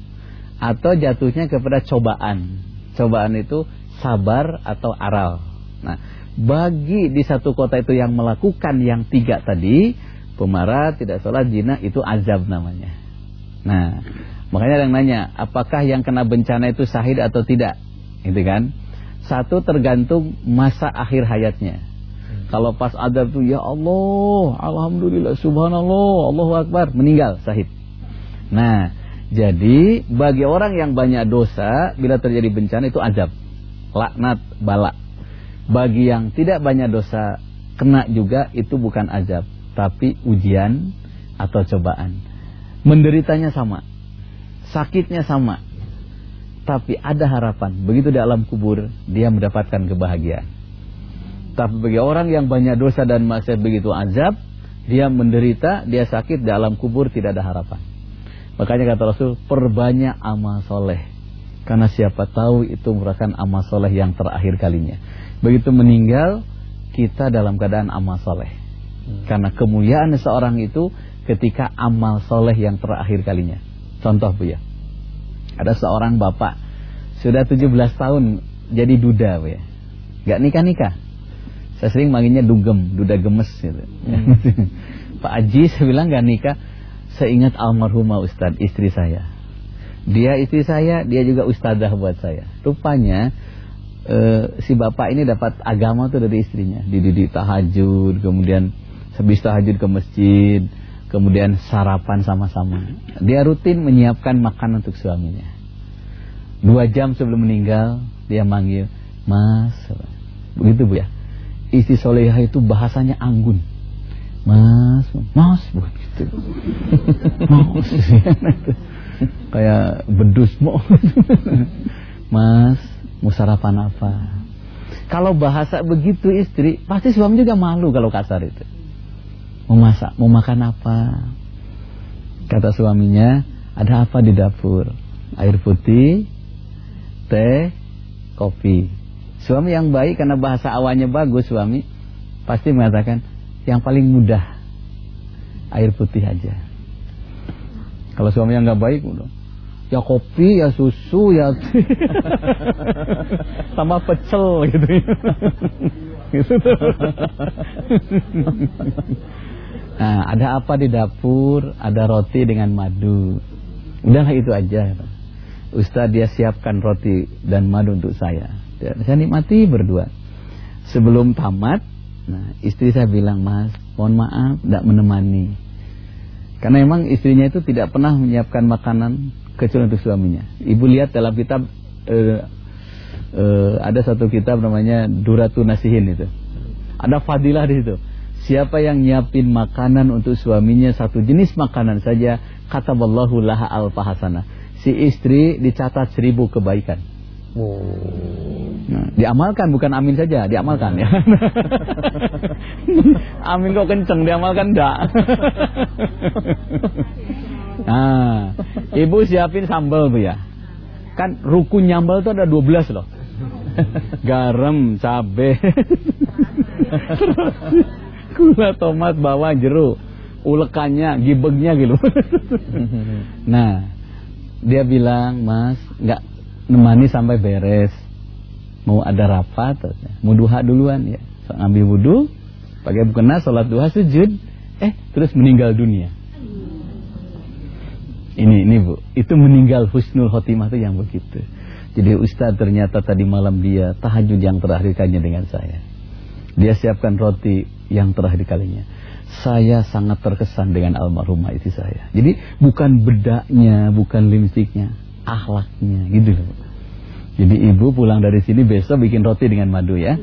atau jatuhnya kepada cobaan. Cobaan itu sabar atau aral. Nah, bagi di satu kota itu yang melakukan yang tiga tadi, pemarah, tidak sholat, zina, itu azab namanya. Nah, makanya ada yang nanya, apakah yang kena bencana itu syahid atau tidak? Gitu kan? Satu, tergantung masa akhir hayatnya. hmm. Kalau pas azab tuh, ya Allah, alhamdulillah, subhanallah, Allahu akbar, meninggal, syahid. Nah, jadi bagi orang yang banyak dosa, bila terjadi bencana itu azab, laknat, bala. Bagi yang tidak banyak dosa, kena juga, itu bukan azab, tapi ujian atau cobaan. Menderitanya sama, sakitnya sama, tapi ada harapan. Begitu di alam kubur, dia mendapatkan kebahagiaan. Tapi bagi orang yang banyak dosa dan masih begitu azab, dia menderita, dia sakit, di alam kubur tidak ada harapan. Makanya kata Rasul, perbanyak amal soleh, karena siapa tahu itu merupakan amal soleh yang terakhir kalinya. Begitu meninggal, kita dalam keadaan amal soleh. hmm. Karena kemuliaan seorang itu ketika amal soleh yang terakhir kalinya. Contoh Bu ya, ada seorang bapak sudah tujuh belas tahun jadi duda Bu ya, gak nikah-nikah. Saya sering manggilnya dugem, duda gemes gitu. hmm. Pak Haji, saya bilang gak nikah. Saya ingat almarhumah Ustadz, istri saya. Dia istri saya, dia juga ustadzah buat saya. Rupanya e, si bapak ini dapat agama tuh dari istrinya. Dididik tahajud, kemudian habis tahajud ke masjid, kemudian sarapan sama-sama. Dia rutin menyiapkan makanan untuk suaminya. Dua jam sebelum meninggal, dia manggil, Mas. Begitu Bu ya. Istri solehah itu bahasanya anggun. Mas, mas, begitu. Mas, kayak bedus mau. Mas, mau sarapan apa? Kalau bahasa begitu istri, pasti suami juga malu kalau kasar itu. Mau masak, mau makan apa? Kata suaminya, ada apa di dapur? Air putih, teh, kopi. Suami yang baik karena bahasa awalnya bagus, suami pasti mengatakan, yang paling mudah air putih aja. Kalau suami yang nggak baik, udah ya kopi, ya susu, ya sama pecel gitu. Gitu. Nah, ada apa di dapur? Ada roti dengan madu. Udahlah itu aja. Ustaz dia siapkan roti dan madu untuk saya. Saya nikmati berdua. Sebelum tamat, nah, istri saya bilang, Mas, mohon maaf tidak menemani. Karena memang istrinya itu tidak pernah menyiapkan makanan kecuali untuk suaminya. Ibu lihat dalam kitab eh, eh, ada satu kitab namanya Duratun Nasihin itu. Ada fadilah di situ. Siapa yang nyiapin makanan untuk suaminya satu jenis makanan saja, kataballahu laha al-fahasana. Si istri dicatat seribu kebaikan. Oh. Nah, diamalkan, bukan amin saja, diamalkan ya. Amin kok kenceng, diamalkan enggak. Nah, ibu siapin sambal Bu ya. Kan rukun nyambal itu ada dua belas loh. Garam, cabai, gula, tomat, bawang, jeruk, ulekannya, gibegnya gitu. Nah, dia bilang, Mas, enggak nemani sampai beres. Mau ada rapat, mau duha duluan ya. So, ngambil wudu, pakai mukena, sholat duha, sujud, eh terus meninggal dunia. Ini ini Bu, itu meninggal husnul khotimah itu yang begitu. Jadi Ustaz ternyata tadi malam dia tahajud yang terakhir kalinya dengan saya. Dia siapkan roti yang terakhir kalinya. Saya sangat terkesan dengan almarhumah istri saya. Jadi bukan bedaknya, bukan lipstiknya, akhlaknya gitu loh. Jadi ibu pulang dari sini besok bikin roti dengan madu ya.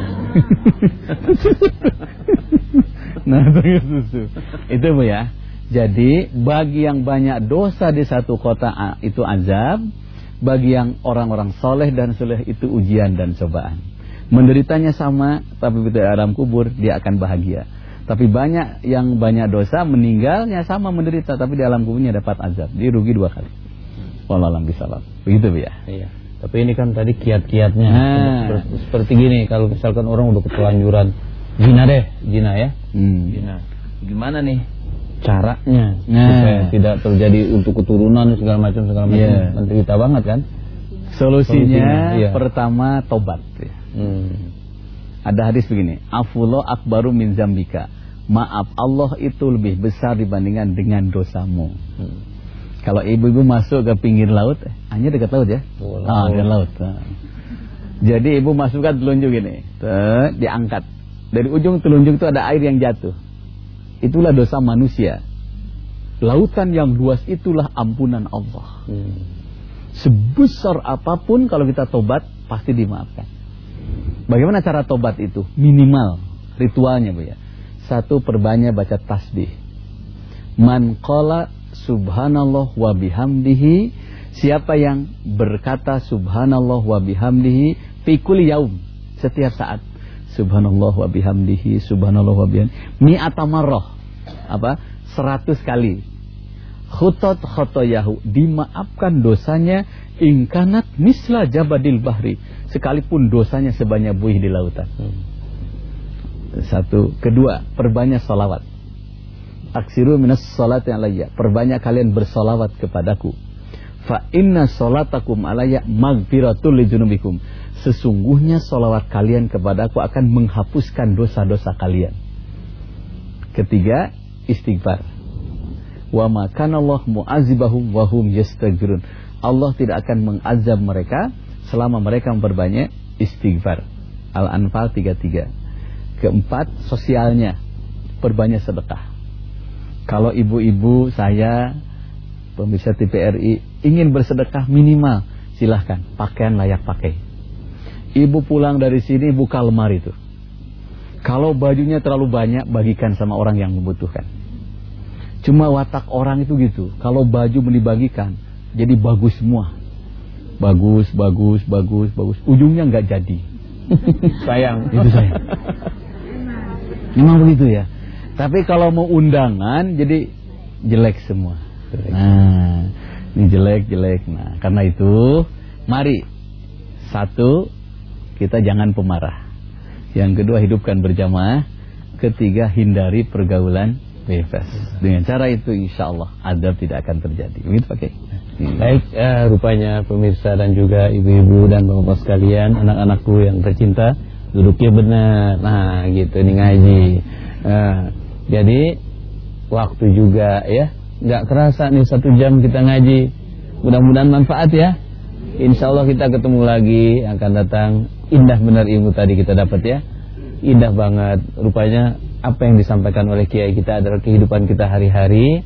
Nah, susu. Itu Bu ya. Jadi bagi yang banyak dosa di satu kota itu azab, bagi yang orang-orang soleh dan soleh itu ujian dan cobaan. Menderitanya sama, tapi di alam kubur dia akan bahagia. Tapi banyak yang banyak dosa meninggalnya sama menderita, tapi di alam kuburnya dapat azab. Dia rugi dua kali. Wallahualam bisawab. Begitu Bu ya. Iya. Tapi ini kan tadi kiat-kiatnya nah. seperti, seperti gini. Kalau misalkan orang udah keterlanjuran zina deh, zina ya, hmm. zina. Gimana nih caranya Nah. supaya tidak terjadi untuk keturunan segala macam segala macam. Yeah. Nanti kita banget kan. Solusinya, Solusinya, iya. pertama tobat. Hmm. Ada hadis begini, afullah akbaru min zambika. Maaf Allah itu lebih besar dibandingkan dengan dosamu. Hmm. Kalau ibu-ibu masuk ke pinggir laut, eh, hanya dekat laut ya? Oh, ah, dekat laut. Nah. Jadi ibu masukkan telunjuk ini, tuh, diangkat. Dari ujung telunjuk itu ada air yang jatuh. Itulah dosa manusia. Lautan yang luas itulah ampunan Allah. Hmm. Sebesar apapun kalau kita tobat pasti dimaafkan. Bagaimana cara tobat itu? Minimal ritualnya, Bu ya. Satu, perbanyak baca tasbih. Man qala subhanallah wa bihamdihi, siapa yang berkata subhanallah wa bihamdihi fi kulli yaum, setiap saat. Subhanallah wa bihamdihi, subhanallah wa bihamdihi mi'ata marrah. Apa? seratus kali. Khutat khotoyahu, dimaafkan dosanya ingkanat misla jabadil bahri, sekalipun dosanya sebanyak buih di lautan. Hmm. Satu. Kedua, perbanyak salawat. Aksiru minas salati alayya, perbanyak kalian bersalawat kepadaku. Fa inna salatakum alayya magfiratul li dzunubikum, sesungguhnya salawat kalian kepadaku akan menghapuskan dosa-dosa kalian. Ketiga, istighfar. Wa ma kana Allah mu'azibahum wa hum yastaghfirun, Allah tidak akan mengazab mereka selama mereka memperbanyak istighfar. Al-Anfal tiga puluh tiga. Keempat, sosialnya, perbanyak sedekah. Kalau ibu-ibu saya, pemirsa T V R I, ingin bersedekah minimal, silahkan, pakaian layak pakai. Ibu pulang dari sini buka lemari itu. Kalau bajunya terlalu banyak, bagikan sama orang yang membutuhkan. Cuma watak orang itu gitu, kalau baju mau dibagikan, jadi bagus semua. Bagus, bagus, bagus, bagus. Ujungnya nggak jadi. Sayang, itu sayang. Memang begitu ya. Tapi kalau mau undangan, jadi jelek semua. Nah, ini jelek-jelek. Nah, karena itu, mari. Satu, kita jangan pemarah. Yang kedua, hidupkan berjamaah. Ketiga, hindari pergaulan bebas. Dengan cara itu, insya Allah adab tidak akan terjadi. Begitu pakai. Hmm. Baik, eh, rupanya pemirsa dan juga ibu-ibu dan bapak sekalian, anak-anakku yang tercinta, duduknya benar. Nah, gitu ini ngaji. Nah, jadi waktu juga ya, nggak kerasa nih satu jam kita ngaji. Mudah-mudahan manfaat ya. Insya Allah kita ketemu lagi akan datang. Indah benar ilmu tadi kita dapat ya. Indah banget. Rupanya apa yang disampaikan oleh kiai kita adalah kehidupan kita hari-hari.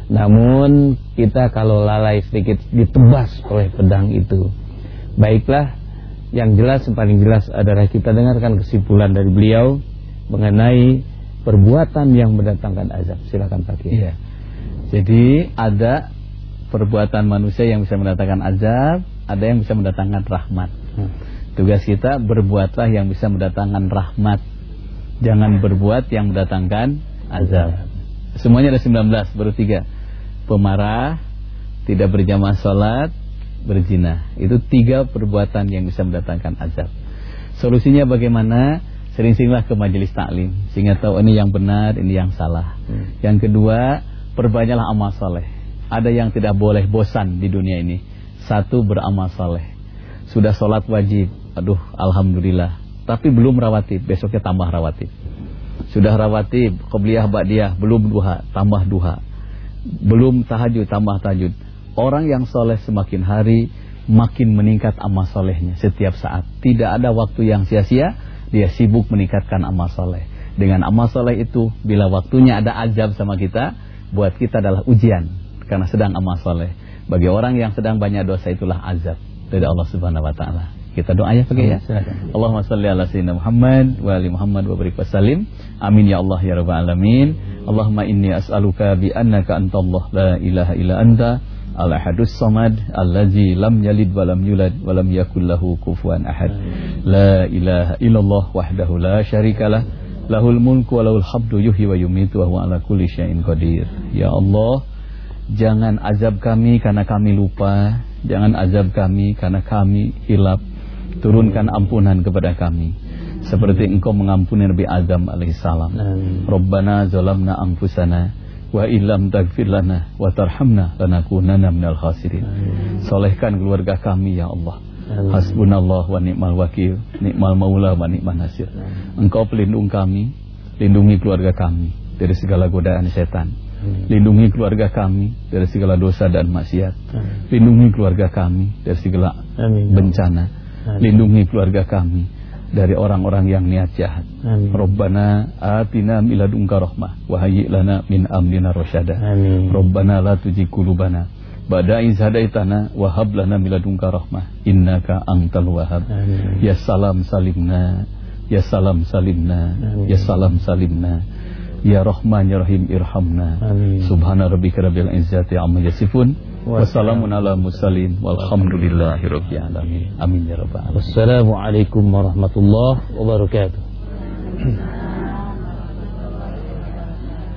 Namun kita kalau lalai sedikit ditebas oleh pedang itu. Baiklah, yang jelas, yang paling jelas adalah kita dengarkan kesimpulan dari beliau mengenai perbuatan yang mendatangkan azab. Silakan Pak Kiai. Iya. Jadi ada perbuatan manusia yang bisa mendatangkan azab, ada yang bisa mendatangkan rahmat. Hmm. Tugas kita berbuatlah yang bisa mendatangkan rahmat. Jangan berbuat yang mendatangkan azab. Semuanya ada sembilan belas, baru tiga. Pemarah, tidak berjamaah salat, berzina. Itu tiga perbuatan yang bisa mendatangkan azab. Solusinya bagaimana? Sering-seringlah ke majelis taklim sehingga tahu ini yang benar, ini yang salah. Hmm. Yang kedua, perbanyaklah amal saleh. Ada yang tidak boleh bosan di dunia ini. Satu, beramal saleh. Sudah salat wajib, aduh alhamdulillah. Tapi belum rawatib, besoknya tambah rawatib. Sudah rawatib, qobliyah ba'diyah, belum duha, tambah duha. Belum tahajud, tambah tahajud. Orang yang soleh semakin hari makin meningkat amal solehnya setiap saat. Tidak ada waktu yang sia-sia, dia sibuk meningkatkan amal soleh. Dengan amal soleh itu, bila waktunya ada azab sama kita, buat kita adalah ujian karena sedang amal soleh. Bagi orang yang sedang banyak dosa itulah azab dari Allah Subhanahu Wa Taala. Kita doa ya pakai ya. Allahumma shalli ala sayyidina Muhammad wa ali Muhammad wa barik wasallim. Amin ya Allah ya rabbal alamin. Allahumma inni as'aluka bi annaka antallah la ilaha illa anta al-ahadus samad allazi lam yalid wa lam yulad wa lam yakul lahu kufuwan ahad. La ilaha illallah wahdahu la syarikalah, lahul mulku wa lahul hamdu yuhyi wa yumitu wa huwa ala kulli syai'in qadir. Ya Allah, jangan azab kami karena kami lupa, jangan azab kami karena kami hilap. Turunkan ampunan kepada kami seperti engkau mengampuni Nabi Adam alaihissalam. Rabbana zalamna anfusana wa illam taghfir lana wa tarhamna lanakunanna minal khasirin. Solehkan keluarga kami ya Allah. Hasbunallah wa ni'mal wakil, ni'mal maula wa ni'man nasir. Engkau pelindung kami, lindungi keluarga kami dari segala godaan setan. Lindungi keluarga kami dari segala dosa dan maksiat. Lindungi keluarga kami dari segala bencana. Lindungi keluarga kami dari orang-orang yang niat jahat. Rabbana atina min ladunka rahmah wa hayyi lana min amrina rasyada. Rabbana la tuzigh qulubana ba'da idh hadaitana wa hab lana min ladunka rahmah innaka antal wahhab. Ya salam salimna, ya salam salimna, ya salam salimna. Ya Rahman ya Rahim irhamna. Subhana rabbika rabbil izzati amma yasifun. Wassalamun ala mursalin walhamdulillahi rabbil alamin. Amin ya rabbal alamin. Wassalamualaikum warahmatullahi wabarakatuh.